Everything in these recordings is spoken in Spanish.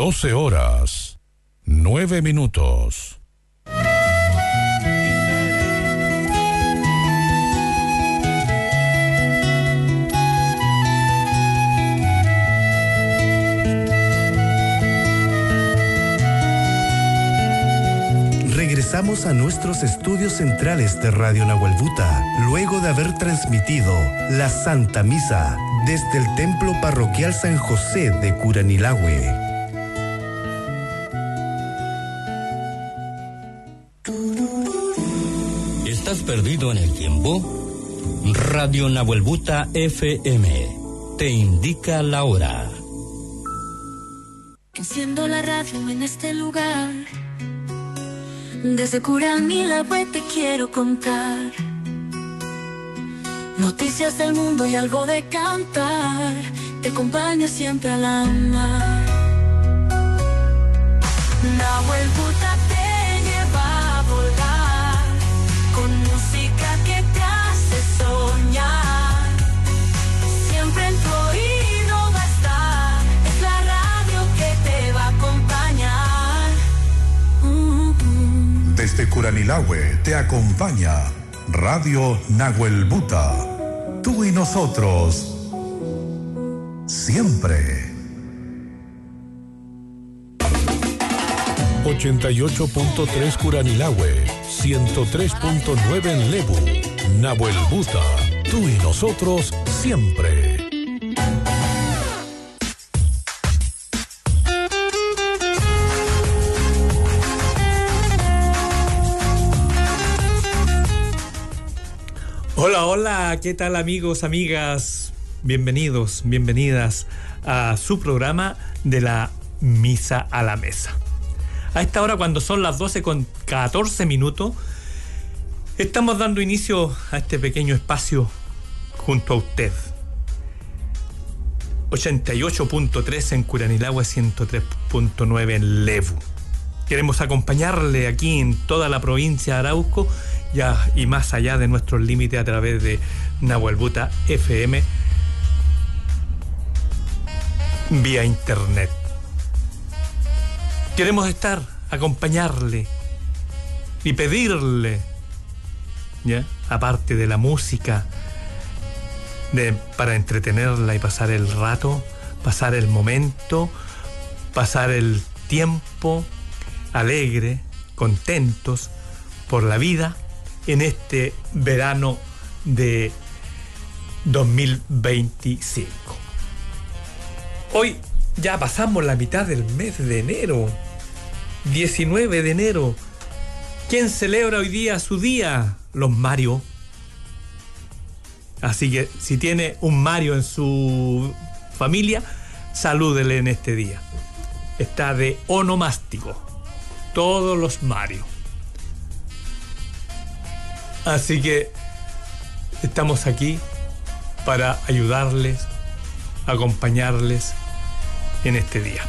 12 horas, 9 minutos. Regresamos a nuestros estudios centrales de Radio Nahuelbuta, luego de haber transmitido la Santa Misa desde el Templo Parroquial San José de Curanilahue. ¿Estás perdido en el tiempo? Radio Nahuelbuta FM te indica la hora. Enciendo la radio en este lugar. Desde Curanilahue te quiero contar noticias del mundo y algo de cantar. Te acompaña siempre al alma. Nahuelbuta te lleva a volar con música que te hace soñar. Siempre en tu oído va a estar. Es la radio que te va a acompañar. Desde Curanilahue te acompaña Radio Nahuelbuta. Tú y nosotros, siempre. 88.3 Curanilahue, 103.9 en Lebu. Nahuelbuta, tú y nosotros, siempre. Hola, hola, ¿qué tal amigos, amigas? Bienvenidos, bienvenidas a su programa de la Misa a la Mesa. A esta hora, cuando son las 12:14, estamos dando inicio a este pequeño espacio junto a usted. 88.3 en Curanilahue, 103.9 en Lebu. Queremos acompañarle aquí en toda la provincia de Arauco y más allá de nuestros límites a través de Nahuelbuta FM vía internet. Queremos acompañarle y pedirle, ¿ya? Aparte de la música, para entretenerla y pasar el rato, pasar el momento, pasar el tiempo alegre, contentos por la vida en este verano de 2025. Hoy ya pasamos la mitad del mes de enero, 19 de enero. ¿Quién celebra hoy día su día? Los Mario. Así que si tiene un Mario en su familia, salúdele en este día. Está de onomástico. Todos los Mario. Así que estamos aquí para ayudarles, acompañarles en este día.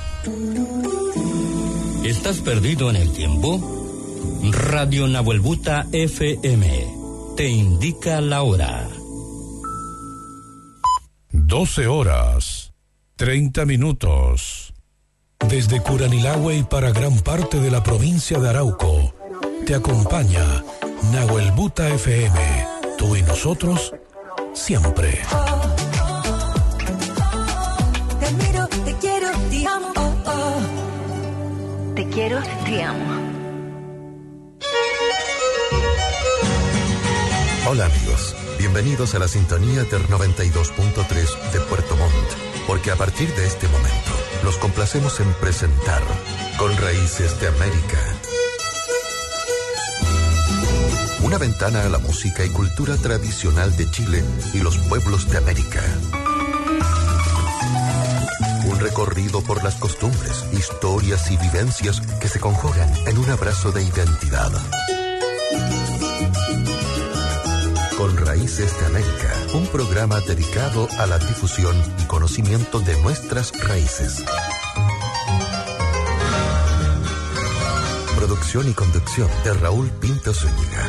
¿Estás perdido en el tiempo? Radio Nahuelbuta FM te indica la hora. 12 horas, 30 minutos. Desde Curanilahue y para gran parte de la provincia de Arauco, te acompaña Nahuelbuta FM. Tú y nosotros, siempre. Te miro, te quiero, te amo. Te quiero, te amo. Hola amigos, bienvenidos a la sintonía del 92.3 de Puerto Montt, porque a partir de este momento los complacemos en presentar Con Raíces de América. Una ventana a la música y cultura tradicional de Chile y los pueblos de América. Un recorrido por las costumbres, historias y vivencias que se conjugan en un abrazo de identidad. Con Raíces de América, un programa dedicado a la difusión y conocimiento de nuestras raíces. Producción y conducción de Raúl Pinto Zúñiga.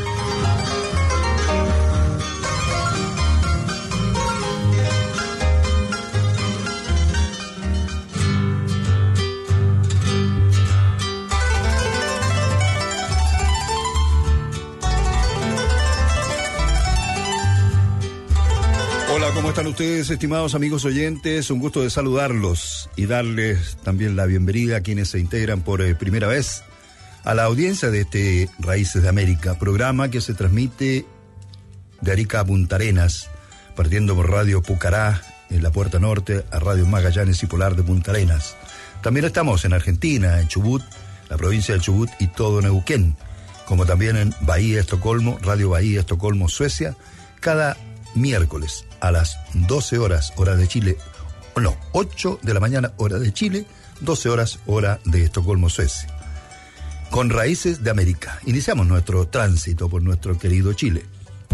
ustedes, estimados amigos oyentes? Un gusto de saludarlos y darles también la bienvenida a quienes se integran por primera vez a la audiencia de este Raíces de América, programa que se transmite de Arica a Punta Arenas, partiendo por Radio Pucará en la Puerta Norte a Radio Magallanes y Polar de Punta Arenas. También estamos en Argentina, en Chubut, la provincia de Chubut y todo Neuquén, como también en Bahía, Estocolmo, Radio Bahía, Estocolmo, Suecia, cada miércoles a las 12 horas, hora de Chile, 8 de la mañana, hora de Chile, 12 horas, hora de Estocolmo, Suecia. Con Raíces de América, iniciamos nuestro tránsito por nuestro querido Chile.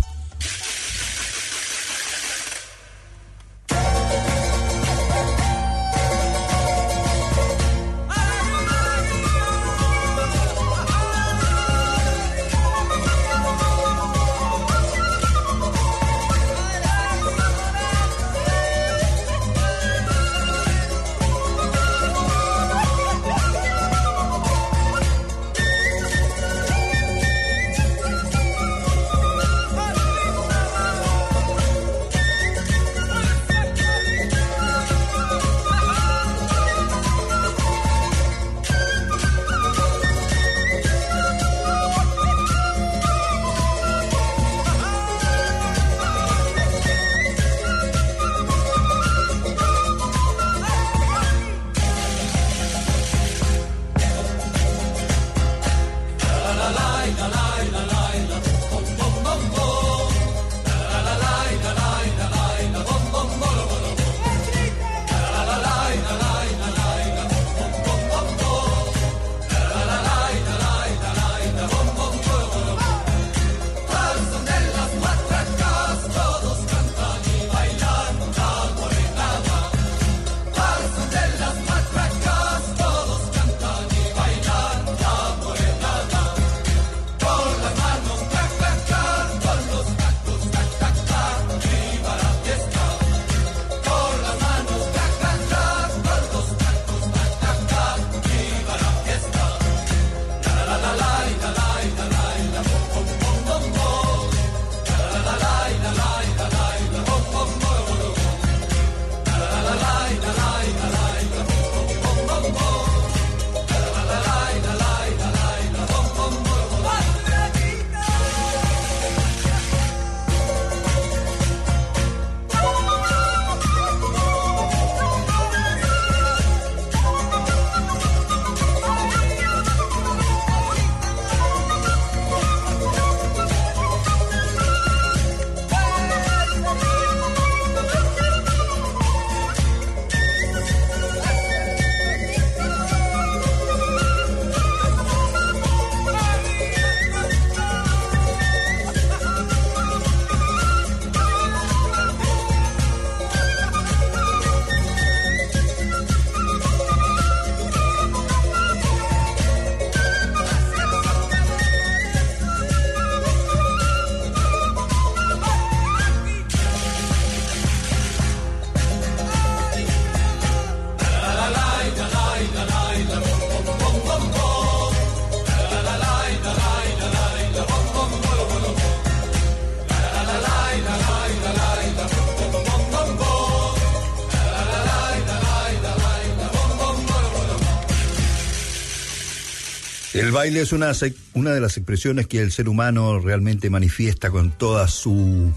El baile es una de las expresiones que el ser humano realmente manifiesta con todas sus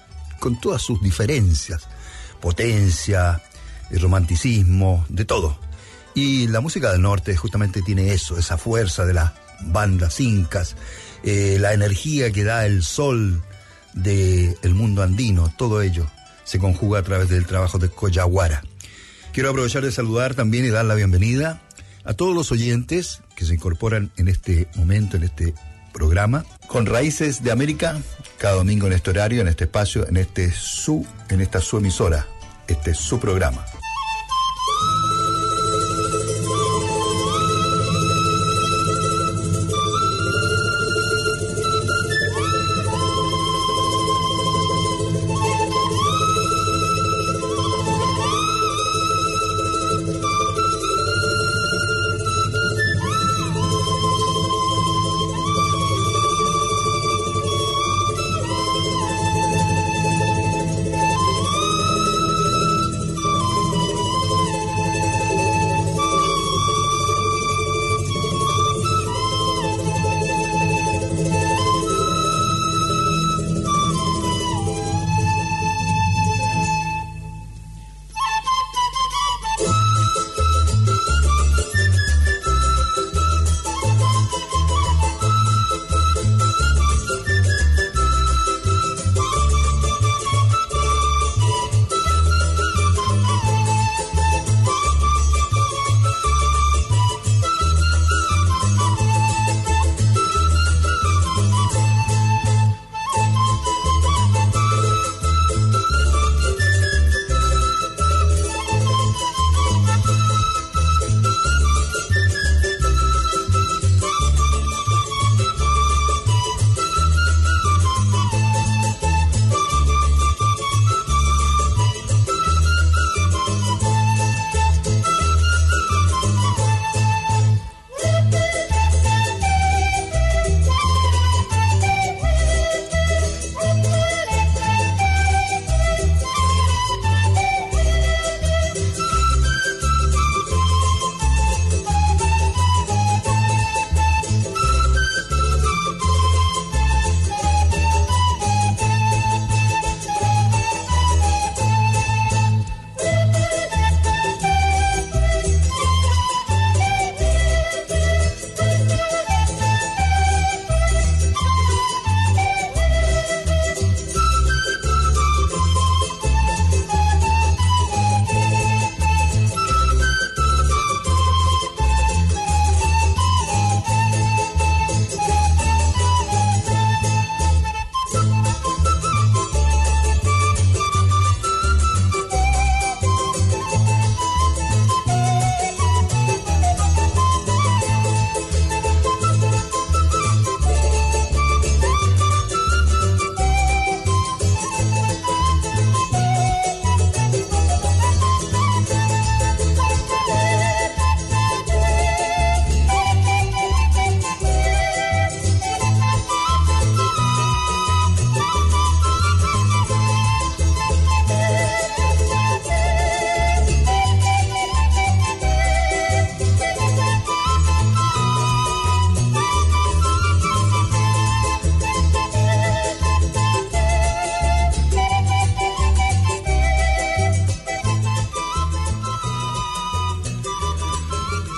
diferencias, potencia, el romanticismo, de todo. Y la música del norte justamente tiene eso, esa fuerza de las bandas incas, la energía que da el sol del mundo andino, todo ello se conjuga a través del trabajo de Coyahuara. Quiero aprovechar de saludar también y dar la bienvenida a todos los oyentes que se incorporan en este momento, en este programa, con Raíces de América, cada domingo en este horario, en este espacio, en esta su emisora, este es su programa.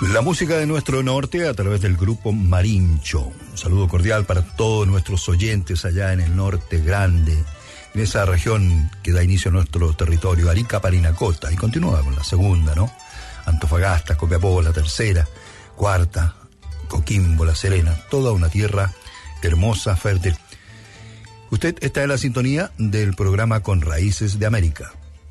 La música de nuestro norte a través del grupo Marincho. Un saludo cordial para todos nuestros oyentes allá en el norte grande, en esa región que da inicio a nuestro territorio, Arica, Parinacota, y continúa con la segunda, ¿no? Antofagasta, Copiapó, la tercera, cuarta, Coquimbo, La Serena, toda una tierra hermosa, fértil. Usted está en la sintonía del programa Con Raíces de América.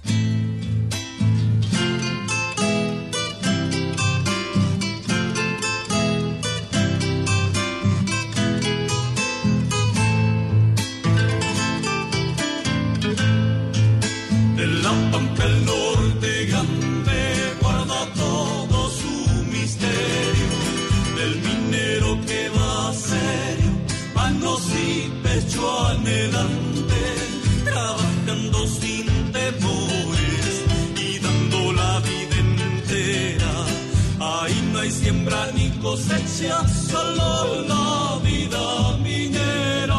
El norte grande guarda todo su misterio, del minero que va serio, manos y pecho anhelante, trabajando sin temores y dando la vida entera. Ahí no hay siembra ni cosecha, solo la vida minera.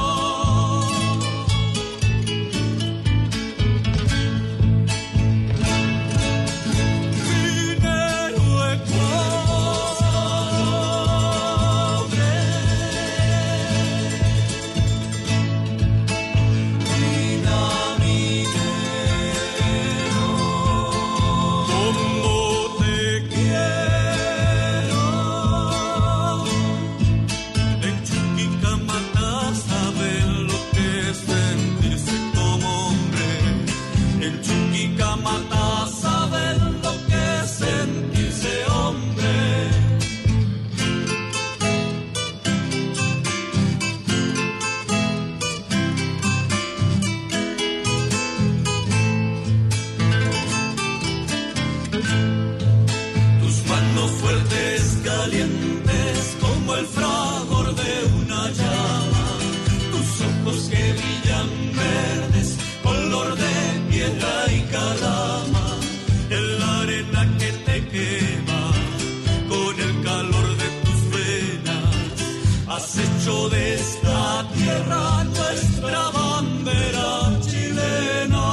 De esta tierra nuestra bandera chilena.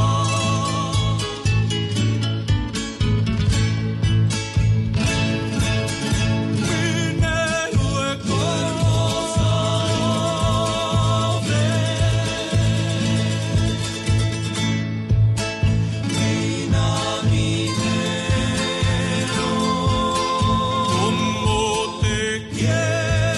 Minero como te quiero.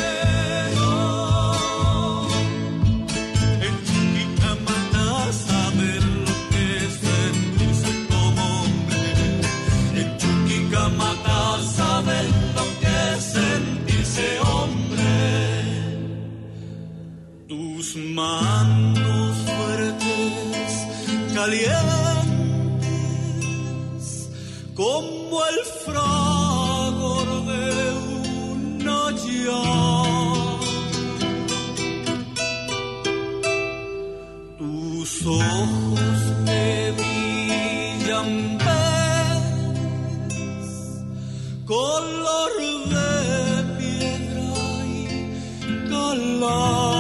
Manos fuertes, calientes, como el fragor de una llama. Tus ojos que brillan ves, color de piedra y calama.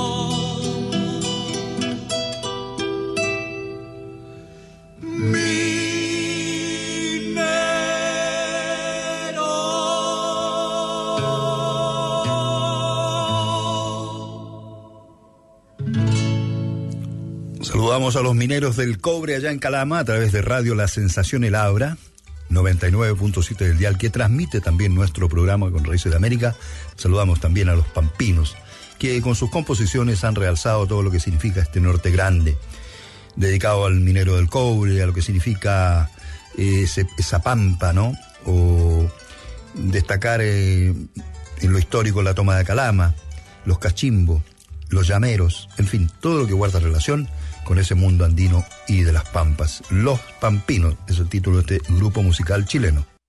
Saludamos a los mineros del cobre allá en Calama a través de Radio La Sensación El Abra, 99.7 del dial, que transmite también nuestro programa Con Raíces de América. Saludamos también a los pampinos, que con sus composiciones han realzado todo lo que significa este norte grande, dedicado al minero del cobre, a lo que significa esa pampa, ¿no? O destacar en lo histórico la toma de Calama, los cachimbos, los llameros, en fin, todo lo que guarda relación con ese mundo andino y de las pampas. Los Pampinos es el título de este grupo musical chileno.